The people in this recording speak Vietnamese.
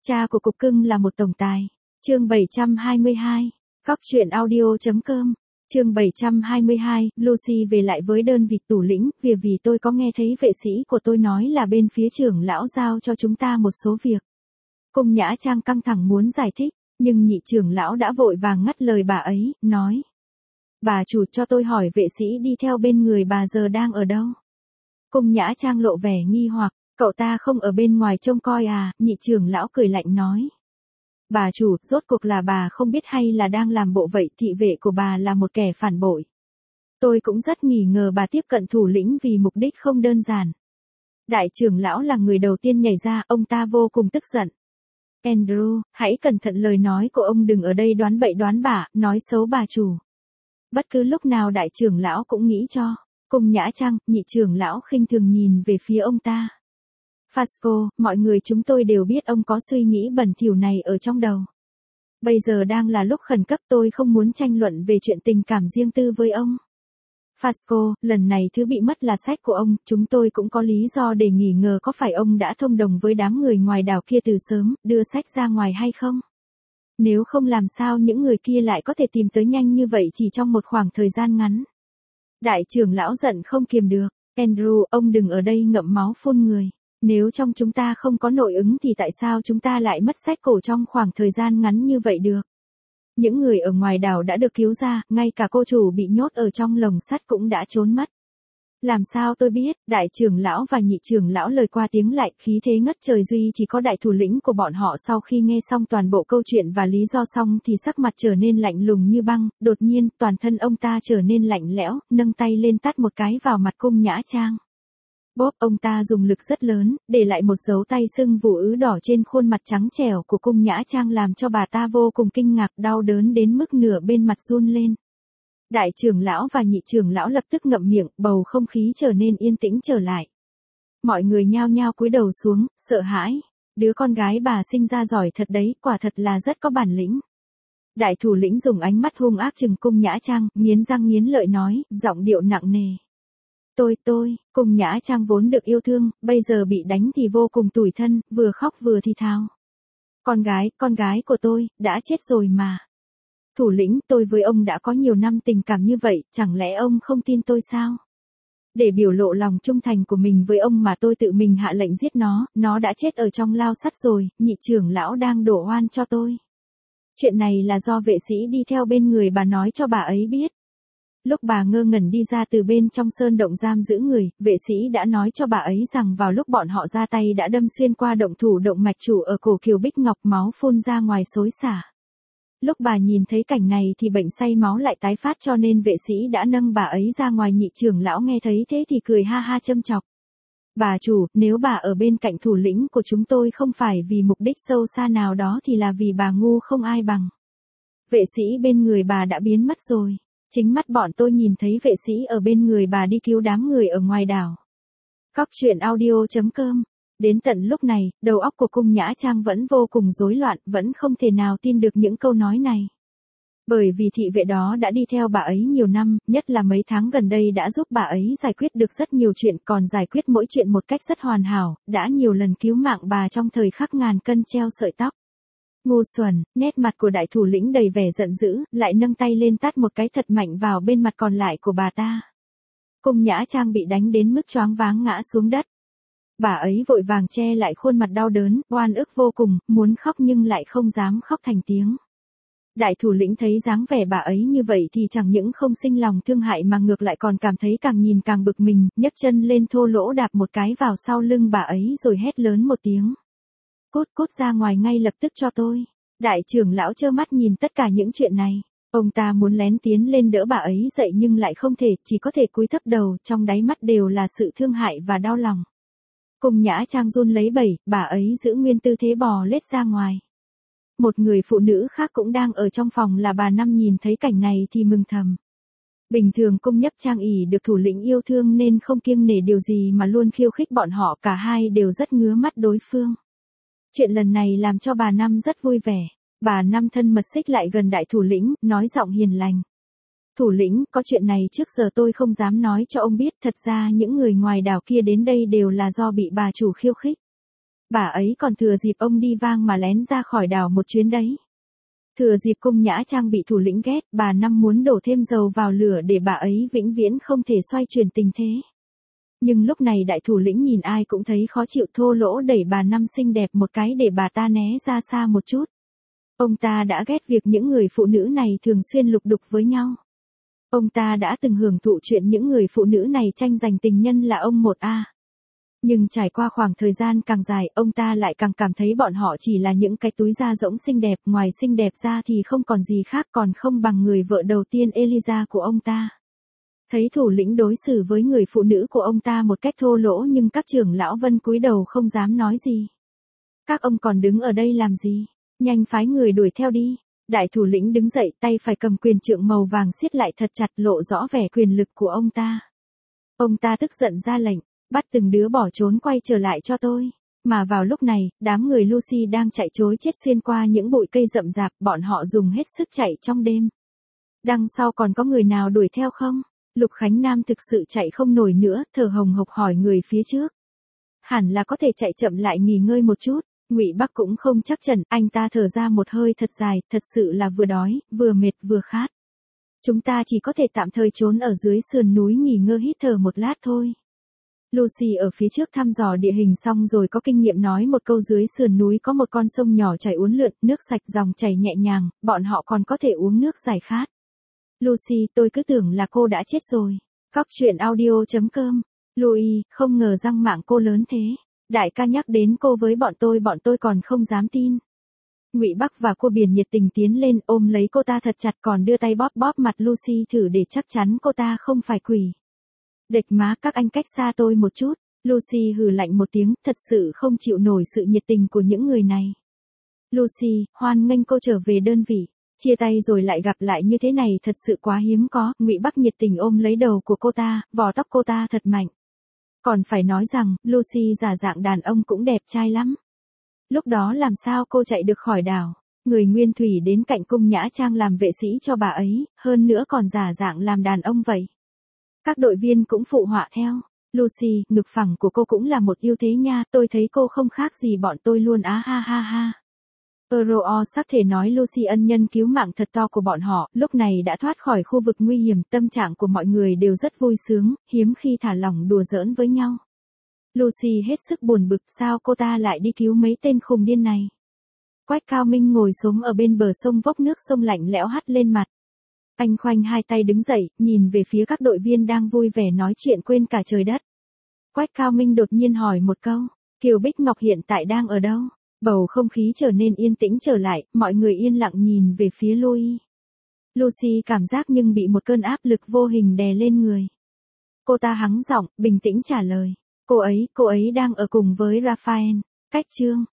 Cha của cục cưng là một tổng tài. Chương 722. Cóc truyện audio.com. Chương 722, Lucy về lại với đơn vị thủ lĩnh, vì tôi có nghe thấy vệ sĩ của tôi nói là bên phía trưởng lão giao cho chúng ta một số việc. Cung Nhã Trang căng thẳng muốn giải thích, nhưng nhị trưởng lão đã vội vàng ngắt lời bà ấy, nói. Bà chủ cho tôi hỏi vệ sĩ đi theo bên người bà giờ đang ở đâu? Cung Nhã Trang lộ vẻ nghi hoặc, cậu ta không ở bên ngoài trông coi à? Nhị trưởng lão cười lạnh nói. Bà chủ, rốt cuộc là bà không biết hay là đang làm bộ vậy? Thị vệ của bà là một kẻ phản bội. Tôi cũng rất nghi ngờ bà tiếp cận thủ lĩnh vì mục đích không đơn giản. Đại trưởng lão là người đầu tiên nhảy ra, ông ta vô cùng tức giận. Andrew, hãy cẩn thận lời nói của ông, đừng ở đây đoán bậy đoán bạ, nói xấu bà chủ. Bất cứ lúc nào đại trưởng lão cũng nghĩ cho. Cung Nhã Trang, nhị trưởng lão khinh thường nhìn về phía ông ta. Fasco, mọi người chúng tôi đều biết ông có suy nghĩ bẩn thỉu này ở trong đầu. Bây giờ đang là lúc khẩn cấp, tôi không muốn tranh luận về chuyện tình cảm riêng tư với ông. Fasco, lần này thứ bị mất là sách của ông, chúng tôi cũng có lý do để nghi ngờ có phải ông đã thông đồng với đám người ngoài đảo kia từ sớm, đưa sách ra ngoài hay không? Nếu không làm sao những người kia lại có thể tìm tới nhanh như vậy chỉ trong một khoảng thời gian ngắn. Đại trưởng lão giận không kiềm được. Andrew, ông đừng ở đây ngậm máu phun người. Nếu trong chúng ta không có nội ứng thì tại sao chúng ta lại mất sách cổ trong khoảng thời gian ngắn như vậy được? Những người ở ngoài đảo đã được cứu ra, ngay cả cô chủ bị nhốt ở trong lồng sắt cũng đã trốn mất. Làm sao tôi biết? Đại trưởng lão và nhị trưởng lão lời qua tiếng lại, khí thế ngất trời, duy chỉ có đại thủ lĩnh của bọn họ sau khi nghe xong toàn bộ câu chuyện và lý do xong thì sắc mặt trở nên lạnh lùng như băng, đột nhiên toàn thân ông ta trở nên lạnh lẽo, nâng tay lên tát một cái vào mặt Cung Nhã Trang. Bóp, ông ta dùng lực rất lớn, để lại một dấu tay sưng vù ứ đỏ trên khuôn mặt trắng trẻo của Cung Nhã Trang làm cho bà ta vô cùng kinh ngạc, đau đớn đến mức nửa bên mặt run lên. Đại trưởng lão và nhị trưởng lão lập tức ngậm miệng, bầu không khí trở nên yên tĩnh trở lại. Mọi người nhao nhao cúi đầu xuống, sợ hãi. Đứa con gái bà sinh ra giỏi thật đấy, quả thật là rất có bản lĩnh. Đại thủ lĩnh dùng ánh mắt hung ác trừng Cung Nhã Trang, nghiến răng nghiến lợi nói, giọng điệu nặng nề. Cung Nhã Trang vốn được yêu thương, bây giờ bị đánh thì vô cùng tủi thân, vừa khóc vừa thì thào. Con gái của tôi, đã chết rồi mà. Thủ lĩnh, tôi với ông đã có nhiều năm tình cảm như vậy, chẳng lẽ ông không tin tôi sao? Để biểu lộ lòng trung thành của mình với ông mà tôi tự mình hạ lệnh giết nó đã chết ở trong lao sắt rồi, nhị trưởng lão đang đổ oan cho tôi. Chuyện này là do vệ sĩ đi theo bên người bà nói cho bà ấy biết. Lúc bà ngơ ngẩn đi ra từ bên trong sơn động giam giữ người, vệ sĩ đã nói cho bà ấy rằng vào lúc bọn họ ra tay đã đâm xuyên qua động thủ động mạch chủ ở cổ Kiều Bích Ngọc, máu phun ra ngoài xối xả. Lúc bà nhìn thấy cảnh này thì bệnh say máu lại tái phát cho nên vệ sĩ đã nâng bà ấy ra ngoài. Nhị trưởng lão nghe thấy thế thì cười ha ha châm chọc. Bà chủ, nếu bà ở bên cạnh thủ lĩnh của chúng tôi không phải vì mục đích sâu xa nào đó thì là vì bà ngu không ai bằng. Vệ sĩ bên người bà đã biến mất rồi. Chính mắt bọn tôi nhìn thấy vệ sĩ ở bên người bà đi cứu đám người ở ngoài đảo. Cóc truyện audio.com. Đến tận lúc này, đầu óc của Cung Nhã Trang vẫn vô cùng rối loạn, vẫn không thể nào tin được những câu nói này. Bởi vì thị vệ đó đã đi theo bà ấy nhiều năm, nhất là mấy tháng gần đây đã giúp bà ấy giải quyết được rất nhiều chuyện, còn giải quyết mỗi chuyện một cách rất hoàn hảo, đã nhiều lần cứu mạng bà trong thời khắc ngàn cân treo sợi tóc. Ngu xuẩn, nét mặt của đại thủ lĩnh đầy vẻ giận dữ, lại nâng tay lên tát một cái thật mạnh vào bên mặt còn lại của bà ta. Cung Nhã Trang bị đánh đến mức choáng váng ngã xuống đất. Bà ấy vội vàng che lại khuôn mặt đau đớn, oan ức vô cùng, muốn khóc nhưng lại không dám khóc thành tiếng. Đại thủ lĩnh thấy dáng vẻ bà ấy như vậy thì chẳng những không sinh lòng thương hại mà ngược lại còn cảm thấy càng nhìn càng bực mình, nhấc chân lên thô lỗ đạp một cái vào sau lưng bà ấy rồi hét lớn một tiếng. Cút ra ngoài ngay lập tức cho tôi. Đại trưởng lão trơ mắt nhìn tất cả những chuyện này. Ông ta muốn lén tiến lên đỡ bà ấy dậy nhưng lại không thể, chỉ có thể cúi thấp đầu, trong đáy mắt đều là sự thương hại và đau lòng. Cung Nhã Trang run lấy bẩy, bà ấy giữ nguyên tư thế bò lết ra ngoài. Một người phụ nữ khác cũng đang ở trong phòng là bà Năm nhìn thấy cảnh này thì mừng thầm. Bình thường Cung Nhấp Trang ỷ được thủ lĩnh yêu thương nên không kiêng nể điều gì mà luôn khiêu khích bọn họ, cả hai đều rất ngứa mắt đối phương. Chuyện lần này làm cho bà Năm rất vui vẻ. Bà Năm thân mật xích lại gần đại thủ lĩnh, nói giọng hiền lành. Thủ lĩnh, có chuyện này trước giờ tôi không dám nói cho ông biết, thật ra những người ngoài đảo kia đến đây đều là do bị bà chủ khiêu khích. bà ấy còn thừa dịp ông đi vang mà lén ra khỏi đảo một chuyến đấy. Thừa dịp Cung Nhã Trang bị thủ lĩnh ghét, bà Năm muốn đổ thêm dầu vào lửa để bà ấy vĩnh viễn không thể xoay chuyển tình thế. Nhưng lúc này đại thủ lĩnh nhìn ai cũng thấy khó chịu, thô lỗ đẩy bà Năm xinh đẹp một cái để bà ta né ra xa một chút. Ông ta đã ghét việc những người phụ nữ này thường xuyên lục đục với nhau. Ông ta đã từng hưởng thụ chuyện những người phụ nữ này tranh giành tình nhân là ông một a. Nhưng trải qua khoảng thời gian càng dài, ông ta lại càng cảm thấy bọn họ chỉ là những cái túi da rỗng xinh đẹp, ngoài xinh đẹp ra thì không còn gì khác, còn không bằng người vợ đầu tiên Eliza của ông ta. Thấy thủ lĩnh đối xử với người phụ nữ của ông ta một cách thô lỗ, nhưng các trưởng lão Vân cúi đầu không dám nói gì. Các ông còn đứng ở đây làm gì? Nhanh phái người đuổi theo đi. Đại thủ lĩnh đứng dậy, tay phải cầm quyền trượng màu vàng siết lại thật chặt, lộ rõ vẻ quyền lực của ông ta. Ông ta tức giận ra lệnh, bắt từng đứa bỏ trốn quay trở lại cho tôi. Mà vào lúc này, đám người Lucy đang chạy trối chết xuyên qua những bụi cây rậm rạp, bọn họ dùng hết sức chạy trong đêm. Đằng sau còn có người nào đuổi theo không? Lục Khánh Nam thực sự chạy không nổi nữa, thở hồng hộc hỏi người phía trước. Hẳn là có thể chạy chậm lại nghỉ ngơi một chút. Ngụy Bắc cũng không chắc chắn, anh ta thở ra một hơi thật dài, thật sự là vừa đói, vừa mệt vừa khát. Chúng ta chỉ có thể tạm thời trốn ở dưới sườn núi nghỉ ngơi hít thở một lát thôi. Lucy ở phía trước thăm dò địa hình xong rồi có kinh nghiệm nói một câu, dưới sườn núi có một con sông nhỏ chảy uốn lượn, nước sạch dòng chảy nhẹ nhàng, bọn họ còn có thể uống nước giải khát. Lucy, tôi cứ tưởng là cô đã chết rồi. Cóc truyện audio.com. Louis, không ngờ răng mạng cô lớn thế. Đại ca nhắc đến cô với bọn tôi còn không dám tin. Ngụy Bắc và cô Biển nhiệt tình tiến lên ôm lấy cô ta thật chặt, còn đưa tay bóp bóp mặt Lucy thử để chắc chắn cô ta không phải quỷ. Địch má, các anh cách xa tôi một chút. Lucy hừ lạnh một tiếng, thật sự không chịu nổi sự nhiệt tình của những người này. Lucy, hoan nghênh cô trở về đơn vị. Chia tay rồi lại gặp lại như thế này thật sự quá hiếm có. Ngụy Bắc nhiệt tình ôm lấy đầu của cô ta, vò tóc cô ta thật mạnh. Còn phải nói rằng, Lucy giả dạng đàn ông cũng đẹp trai lắm. Lúc đó làm sao cô chạy được khỏi đảo? Người Nguyên Thủy đến cạnh Cung Nhã Trang làm vệ sĩ cho bà ấy, hơn nữa còn giả dạng làm đàn ông vậy. Các đội viên cũng phụ họa theo. Lucy, ngực phẳng của cô cũng là một ưu thế nha, tôi thấy cô không khác gì bọn tôi luôn á ha ha ha. Euro sắc thể nói Lucy ân nhân cứu mạng thật to của bọn họ, lúc này đã thoát khỏi khu vực nguy hiểm, tâm trạng của mọi người đều rất vui sướng, hiếm khi thả lỏng đùa giỡn với nhau. Lucy hết sức buồn bực, sao cô ta lại đi cứu mấy tên khùng điên này. Quách Cao Minh ngồi xổm ở bên bờ sông vốc nước sông lạnh lẽo hắt lên mặt. Anh khoanh hai tay đứng dậy, nhìn về phía các đội viên đang vui vẻ nói chuyện quên cả trời đất. Quách Cao Minh đột nhiên hỏi một câu, Kiều Bích Ngọc hiện tại đang ở đâu? Bầu không khí trở nên yên tĩnh trở lại, mọi người yên lặng nhìn về phía Louis. Lucy cảm giác nhưng bị một cơn áp lực vô hình đè lên người. Cô ta hắng giọng, bình tĩnh trả lời. Cô ấy đang ở cùng với Raphael. Cách chương